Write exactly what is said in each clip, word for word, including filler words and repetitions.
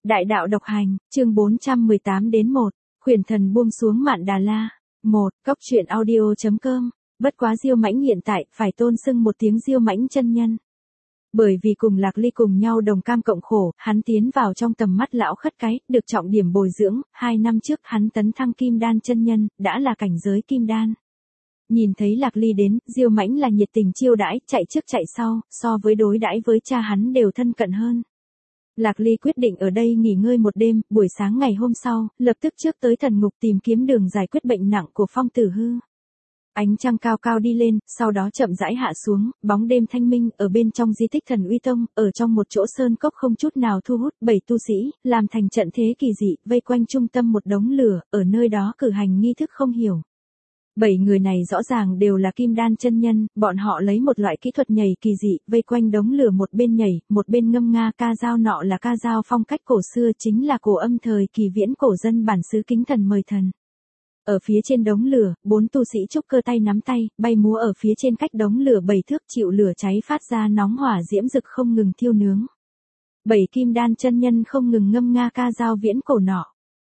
Đại đạo độc hành, chương bốn trăm mười tám đến một, Khuyển thần buông xuống Mạn Đà La. một. Cóc truyện audio chấm com. Bất quá Diêu Mãnh hiện tại phải tôn xưng một tiếng Diêu Mãnh chân nhân. Bởi vì cùng Lạc Ly cùng nhau đồng cam cộng khổ, hắn tiến vào trong tầm mắt lão khất cái, được trọng điểm bồi dưỡng, hai năm trước hắn tấn thăng kim đan chân nhân, đã là cảnh giới kim đan. Nhìn thấy Lạc Ly đến, Diêu Mãnh là nhiệt tình chiêu đãi, chạy trước chạy sau, so với đối đãi với cha hắn đều thân cận hơn. Lạc Ly quyết định ở đây nghỉ ngơi một đêm, buổi sáng ngày hôm sau, lập tức trước tới thần ngục tìm kiếm đường giải quyết bệnh nặng của Phong Tử Hư. Ánh trăng cao cao đi lên, sau đó chậm rãi hạ xuống, bóng đêm thanh minh, ở bên trong di tích Thần Uy Tông, ở trong một chỗ sơn cốc không chút nào thu hút, bảy tu sĩ, làm thành trận thế kỳ dị, vây quanh trung tâm một đống lửa, ở nơi đó cử hành nghi thức không hiểu. Bảy người này rõ ràng đều là kim đan chân nhân, bọn họ lấy một loại kỹ thuật nhảy kỳ dị, vây quanh đống lửa một bên nhảy, một bên ngâm nga ca dao, nọ là ca dao phong cách cổ xưa, chính là cổ âm thời kỳ viễn cổ dân bản xứ kính thần mời thần. Ở phía trên đống lửa, bốn tu sĩ trúc cơ tay nắm tay, bay múa ở phía trên cách đống lửa bảy thước, chịu lửa cháy phát ra nóng hỏa diễm rực không ngừng thiêu nướng. Bảy kim đan chân nhân không ngừng ngâm nga ca dao viễn cổ nọ.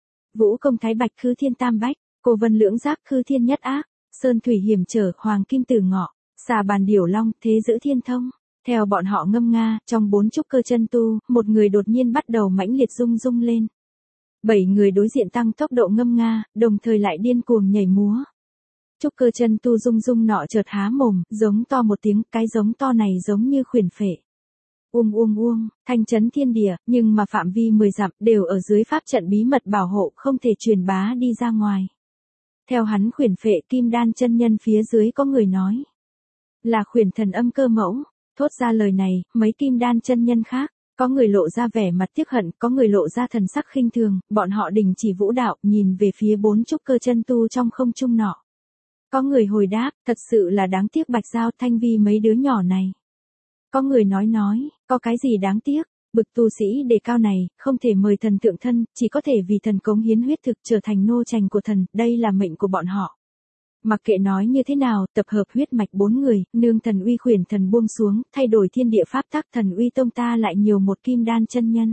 Vũ công thái bạch khư thiên tam bách, cô vân lưỡng giác khư thiên nhất ác, sơn thủy hiểm trở hoàng kim tử ngọ, xà bàn điểu long thế giữ thiên thông. Theo bọn họ ngâm nga, trong bốn trúc cơ chân tu, một người đột nhiên bắt đầu mãnh liệt rung rung lên. Bảy người đối diện tăng tốc độ ngâm nga, đồng thời lại điên cuồng nhảy múa. Trúc cơ chân tu rung rung nọ chợt há mồm, giống to một tiếng, cái giống to này giống như khuyển phệ. Uông uông uông, thanh chấn thiên địa, nhưng mà phạm vi mười dặm đều ở dưới pháp trận bí mật bảo hộ, không thể truyền bá đi ra ngoài. Theo hắn khuyển phệ, kim đan chân nhân phía dưới có người nói là khuyển thần âm cơ mẫu. Thốt ra lời này, mấy kim đan chân nhân khác, có người lộ ra vẻ mặt tiếc hận, có người lộ ra thần sắc khinh thường, bọn họ đình chỉ vũ đạo, nhìn về phía bốn trúc cơ chân tu trong không trung nọ. Có người hồi đáp, thật sự là đáng tiếc Bạch Giao Thanh Vi mấy đứa nhỏ này. Có người nói nói, có cái gì đáng tiếc, bực tu sĩ đề cao này, không thể mời thần tượng thân, chỉ có thể vì thần cống hiến huyết thực trở thành nô trành của thần, đây là mệnh của bọn họ. Mặc kệ nói như thế nào, tập hợp huyết mạch bốn người, nương thần uy khuyển thần buông xuống, thay đổi thiên địa pháp tắc, Thần Uy Tông ta lại nhiều một kim đan chân nhân.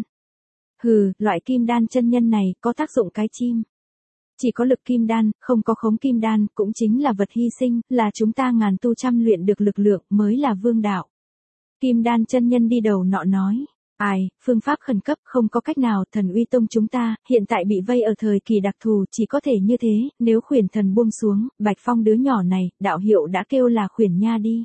Hừ, loại kim đan chân nhân này có tác dụng cái chim. Chỉ có lực kim đan, không có khống kim đan, cũng chính là vật hy sinh, là chúng ta ngàn tu trăm luyện được lực lượng mới là vương đạo. Kim đan chân nhân đi đầu nọ nói. Ai, phương pháp khẩn cấp không có cách nào, Thần Uy Tông chúng ta, hiện tại bị vây ở thời kỳ đặc thù, chỉ có thể như thế, nếu khuyển thần buông xuống, Bạch Phong đứa nhỏ này, đạo hiệu đã kêu là khuyển nha đi.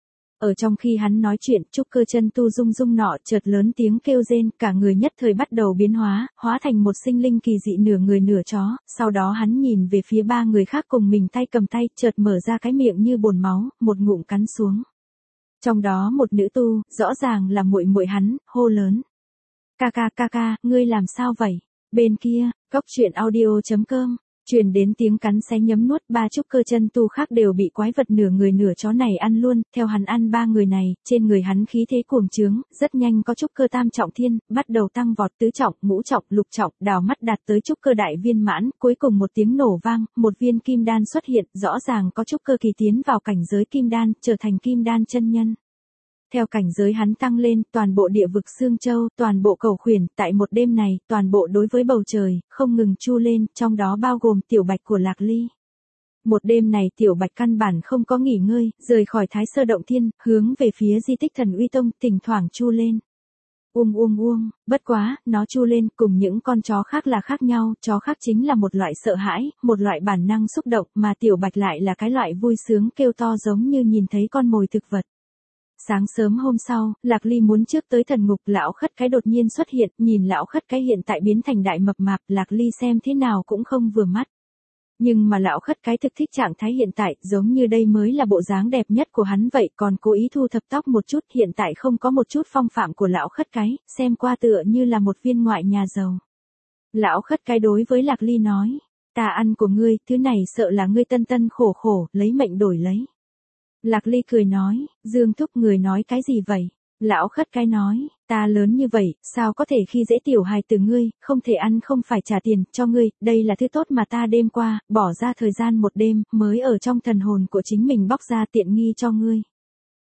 Ở trong khi hắn nói chuyện, trúc cơ chân tu rung rung nọ chợt lớn tiếng kêu rên, cả người nhất thời bắt đầu biến hóa, hóa thành một sinh linh kỳ dị nửa người nửa chó, sau đó hắn nhìn về phía ba người khác cùng mình tay cầm tay, chợt mở ra cái miệng như bồn máu, một ngụm cắn xuống. Trong đó một nữ tu, rõ ràng là muội muội hắn, hô lớn. Ca ca ca ca, ngươi làm sao vậy? Bên kia, cóc truyện audio chấm com, truyền đến tiếng cắn xé nhấm nuốt, ba trúc cơ chân tu khác đều bị quái vật nửa người nửa chó này ăn luôn, theo hắn ăn ba người này, trên người hắn khí thế cuồng trướng, rất nhanh có trúc cơ tam trọng thiên, bắt đầu tăng vọt tứ trọng, ngũ trọng, lục trọng, đào mắt đạt tới trúc cơ đại viên mãn, cuối cùng một tiếng nổ vang, một viên kim đan xuất hiện, rõ ràng có trúc cơ kỳ tiến vào cảnh giới kim đan, trở thành kim đan chân nhân. Theo cảnh giới hắn tăng lên, toàn bộ địa vực Xương Châu, toàn bộ cầu khuyển, tại một đêm này, toàn bộ đối với bầu trời, không ngừng chu lên, trong đó bao gồm tiểu bạch của Lạc Ly. Một đêm này tiểu bạch căn bản không có nghỉ ngơi, rời khỏi Thái Sơ Động Thiên, hướng về phía di tích Thần Uy Tông, thỉnh thoảng chu lên. Uông uông uông, bất quá, nó chu lên, cùng những con chó khác là khác nhau, chó khác chính là một loại sợ hãi, một loại bản năng xúc động, mà tiểu bạch lại là cái loại vui sướng kêu to giống như nhìn thấy con mồi thực vật. Sáng sớm hôm sau, Lạc Ly muốn trước tới thần ngục, lão khất cái đột nhiên xuất hiện, nhìn lão khất cái hiện tại biến thành đại mập mạp, Lạc Ly xem thế nào cũng không vừa mắt. Nhưng mà lão khất cái thực thích trạng thái hiện tại, giống như đây mới là bộ dáng đẹp nhất của hắn vậy, còn cố ý thu thập tóc một chút, hiện tại không có một chút phong phạm của lão khất cái, xem qua tựa như là một viên ngoại nhà giàu. Lão khất cái đối với Lạc Ly nói, ta ăn của ngươi, thứ này sợ là ngươi tân tân khổ khổ, lấy mệnh đổi lấy. Lạc Ly cười nói, Dương thúc người nói cái gì vậy? Lão khất cái nói, ta lớn như vậy, sao có thể khi dễ tiểu hài từ ngươi, không thể ăn không phải trả tiền, cho ngươi, đây là thứ tốt mà ta đêm qua, bỏ ra thời gian một đêm, mới ở trong thần hồn của chính mình bóc ra tiện nghi cho ngươi.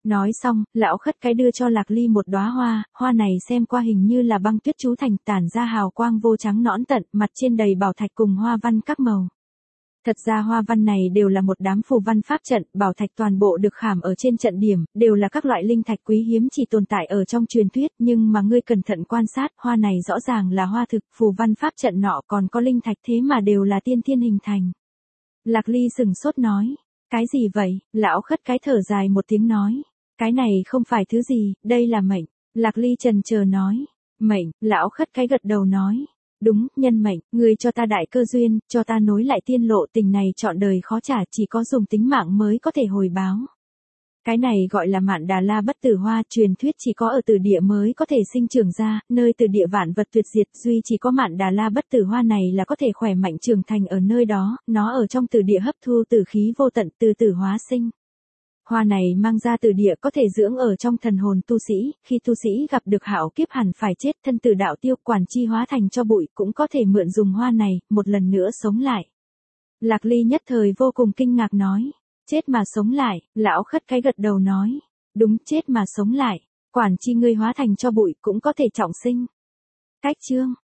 Nói xong, lão khất cái đưa cho Lạc Ly một đóa hoa, hoa này xem qua hình như là băng tuyết chú thành, tản ra hào quang vô trắng nõn tận, mặt trên đầy bảo thạch cùng hoa văn các màu. Thật ra hoa văn này đều là một đám phù văn pháp trận, bảo thạch toàn bộ được khảm ở trên trận điểm, đều là các loại linh thạch quý hiếm chỉ tồn tại ở trong truyền thuyết, nhưng mà ngươi cẩn thận quan sát, hoa này rõ ràng là hoa thực, phù văn pháp trận nọ còn có linh thạch thế mà đều là tiên thiên hình thành. Lạc Ly sừng sốt nói, cái gì vậy? Lão khất cái thở dài một tiếng nói, cái này không phải thứ gì, đây là mệnh. Lạc Ly trần chờ nói, mệnh. Lão khất cái gật đầu nói, đúng, nhân mệnh, ngươi cho ta đại cơ duyên, cho ta nối lại tiên lộ, tình này trọn đời khó trả, chỉ có dùng tính mạng mới có thể hồi báo. Cái này gọi là Mạn Đà La bất tử hoa, truyền thuyết chỉ có ở tử địa mới có thể sinh trưởng ra, nơi tử địa vạn vật tuyệt diệt, duy chỉ có Mạn Đà La bất tử hoa này là có thể khỏe mạnh trưởng thành ở nơi đó, nó ở trong tử địa hấp thu tử khí vô tận, từ tử hóa sinh. Hoa này mang ra từ địa có thể dưỡng ở trong thần hồn tu sĩ, khi tu sĩ gặp được hạo kiếp hẳn phải chết, thân tử đạo tiêu, quản chi hóa thành cho bụi, cũng có thể mượn dùng hoa này, một lần nữa sống lại. Lạc Ly nhất thời vô cùng kinh ngạc nói, chết mà sống lại. Lão khất cái gật đầu nói, đúng, chết mà sống lại, quản chi ngươi hóa thành cho bụi cũng có thể trọng sinh. Cách chương